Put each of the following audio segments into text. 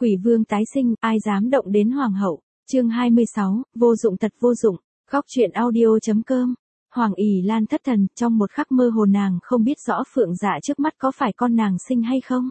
Quỷ vương tái sinh, ai dám động đến hoàng hậu. Chương 26, vô dụng thật vô dụng. Góc truyện audio.com. Hoàng ỷ Lan thất thần, trong một khắc mơ hồ nàng không biết rõ Phượng Dạ trước mắt có phải con nàng sinh hay không.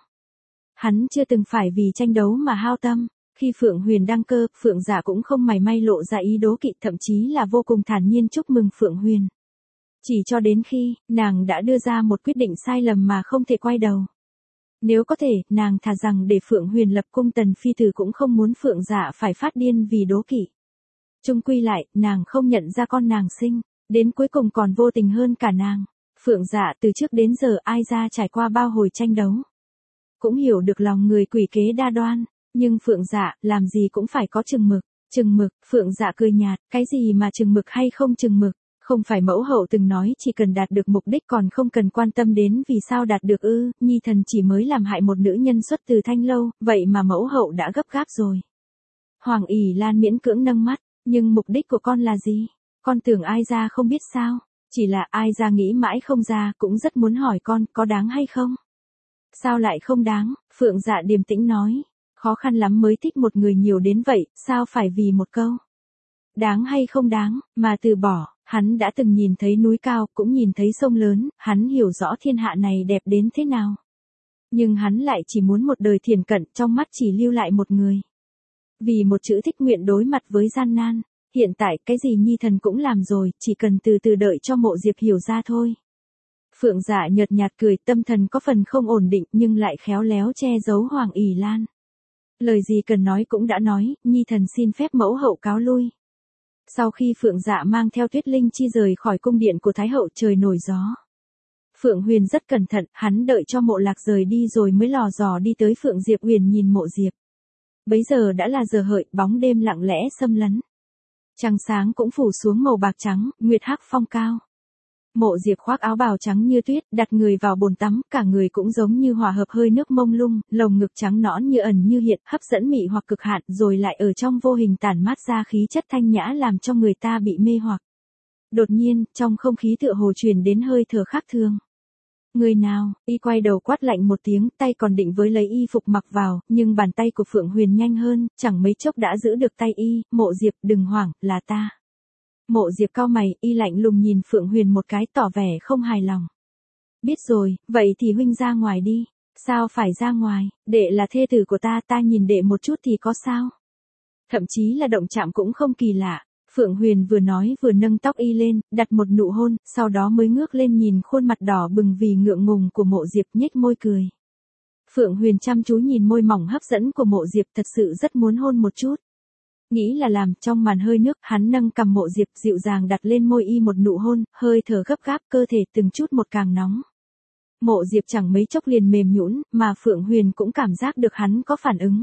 Hắn chưa từng phải vì tranh đấu mà hao tâm. Khi Phượng Huyền đăng cơ, Phượng Dạ cũng không mảy may lộ ra ý đố kỵ, thậm chí là vô cùng thản nhiên chúc mừng Phượng Huyền. Chỉ cho đến khi, nàng đã đưa ra một quyết định sai lầm mà không thể quay đầu. Nếu có thể, nàng thà rằng để Phượng Huyền lập cung tần phi tử cũng không muốn Phượng Dạ phải phát điên vì đố kỵ. Chung quy lại, nàng không nhận ra con nàng sinh, đến cuối cùng còn vô tình hơn cả nàng. Phượng Dạ từ trước đến giờ ai ra trải qua bao hồi tranh đấu. Cũng hiểu được lòng người quỷ kế đa đoan, nhưng Phượng Dạ làm gì cũng phải có chừng mực. Chừng mực, Phượng Dạ cười nhạt, cái gì mà chừng mực hay không chừng mực. Không phải mẫu hậu từng nói chỉ cần đạt được mục đích còn không cần quan tâm đến vì sao đạt được ư, nhi thần chỉ mới làm hại một nữ nhân xuất từ Thanh Lâu, vậy mà mẫu hậu đã gấp gáp rồi. Hoàng ỷ Lan miễn cưỡng nâng mắt, nhưng mục đích của con là gì? Con tưởng ai ra không biết sao? Chỉ là ai ra nghĩ mãi không ra, cũng rất muốn hỏi con có đáng hay không? Sao lại không đáng? Phượng Dạ điềm tĩnh nói, khó khăn lắm mới thích một người nhiều đến vậy, sao phải vì một câu đáng hay không đáng mà từ bỏ. Hắn đã từng nhìn thấy núi cao, cũng nhìn thấy sông lớn, hắn hiểu rõ thiên hạ này đẹp đến thế nào. Nhưng hắn lại chỉ muốn một đời thiền cận, trong mắt chỉ lưu lại một người. Vì một chữ thích nguyện đối mặt với gian nan. Hiện tại, cái gì nhi thần cũng làm rồi, chỉ cần từ từ đợi cho Mộ Diệp hiểu ra thôi. Phượng Dạ nhợt nhạt cười, tâm thần có phần không ổn định nhưng lại khéo léo che giấu Hoàng ỷ Lan. Lời gì cần nói cũng đã nói, nhi thần xin phép mẫu hậu cáo lui. Sau khi Phượng Dạ mang theo Tuyết Linh Chi rời khỏi cung điện của Thái hậu, trời nổi gió. Phượng Huyền rất cẩn thận, hắn đợi cho Mộ Lạc rời đi rồi mới lò dò đi tới Phượng Diệp Huyền nhìn Mộ Diệp. Bấy giờ đã là giờ hợi, bóng đêm lặng lẽ xâm lấn. Trăng sáng cũng phủ xuống màu bạc trắng, nguyệt hắc phong cao. Mộ Diệp khoác áo bào trắng như tuyết, đặt người vào bồn tắm, cả người cũng giống như hòa hợp hơi nước mông lung, lồng ngực trắng nõn như ẩn như hiện, hấp dẫn mị hoặc cực hạn, rồi lại ở trong vô hình tản mát ra khí chất thanh nhã làm cho người ta bị mê hoặc. Đột nhiên, trong không khí tựa hồ truyền đến hơi thở khác thường. Người nào? Y quay đầu quát lạnh một tiếng, tay còn định với lấy y phục mặc vào, nhưng bàn tay của Phượng Huyền nhanh hơn, chẳng mấy chốc đã giữ được tay y. Mộ Diệp, đừng hoảng, là ta. Mộ Diệp cau mày, y lạnh lùng nhìn Phượng Huyền một cái, tỏ vẻ không hài lòng. Biết rồi, vậy thì huynh ra ngoài đi. Sao phải ra ngoài? Đệ là thê tử của ta, ta nhìn đệ một chút thì có sao? Thậm chí là động chạm cũng không kỳ lạ. Phượng Huyền vừa nói vừa nâng tóc y lên, đặt một nụ hôn, sau đó mới ngước lên nhìn khuôn mặt đỏ bừng vì ngượng ngùng của Mộ Diệp, nhếch môi cười. Phượng Huyền chăm chú nhìn môi mỏng hấp dẫn của Mộ Diệp, thật sự rất muốn hôn một chút. Nghĩ là làm, trong màn hơi nước, hắn nâng cằm Mộ Diệp dịu dàng đặt lên môi y một nụ hôn, hơi thở gấp gáp, cơ thể từng chút một càng nóng. Mộ Diệp chẳng mấy chốc liền mềm nhũn, mà Phượng Huyền cũng cảm giác được hắn có phản ứng.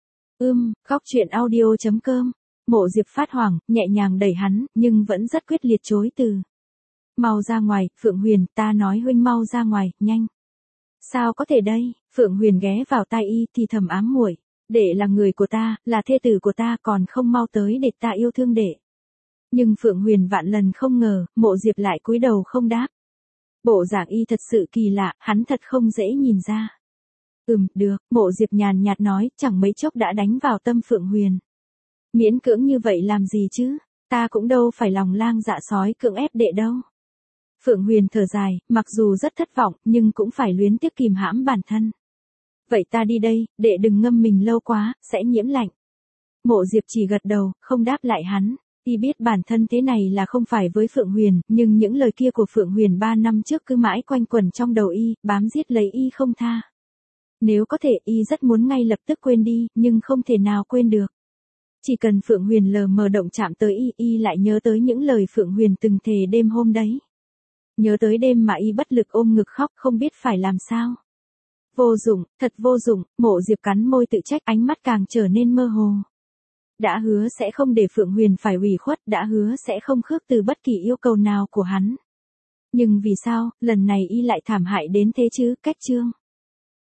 Góc truyện audio.com. Mộ Diệp phát hoảng, nhẹ nhàng đẩy hắn, nhưng vẫn rất quyết liệt chối từ. Mau ra ngoài, Phượng Huyền, ta nói huynh mau ra ngoài, nhanh. Sao có thể đây? Phượng Huyền ghé vào tai y thì thầm ám muội. Đệ là người của ta, là thê tử của ta, còn không mau tới để ta yêu thương đệ. Nhưng Phượng Huyền vạn lần không ngờ, Mộ Diệp lại cúi đầu không đáp. Bộ dạng y thật sự kỳ lạ, hắn thật không dễ nhìn ra. Được, Mộ Diệp nhàn nhạt nói, chẳng mấy chốc đã đánh vào tâm Phượng Huyền. Miễn cưỡng như vậy làm gì chứ, ta cũng đâu phải lòng lang dạ sói cưỡng ép đệ đâu. Phượng Huyền thở dài, mặc dù rất thất vọng, nhưng cũng phải luyến tiếc kìm hãm bản thân. Vậy ta đi đây, đệ đừng ngâm mình lâu quá, sẽ nhiễm lạnh. Mộ Diệp chỉ gật đầu, không đáp lại hắn. Y biết bản thân thế này là không phải với Phượng Huyền, nhưng những lời kia của Phượng Huyền 3 năm trước cứ mãi quanh quẩn trong đầu y, bám giết lấy y không tha. Nếu có thể y rất muốn ngay lập tức quên đi, nhưng không thể nào quên được. Chỉ cần Phượng Huyền lờ mờ động chạm tới y lại nhớ tới những lời Phượng Huyền từng thề đêm hôm đấy. Nhớ tới đêm mà y bất lực ôm ngực khóc không biết phải làm sao. Vô dụng, thật vô dụng, Mộ Diệp cắn môi tự trách, ánh mắt càng trở nên mơ hồ. Đã hứa sẽ không để Phượng Huyền phải ủy khuất, đã hứa sẽ không khước từ bất kỳ yêu cầu nào của hắn. Nhưng vì sao, lần này y lại thảm hại đến thế chứ, cách chương.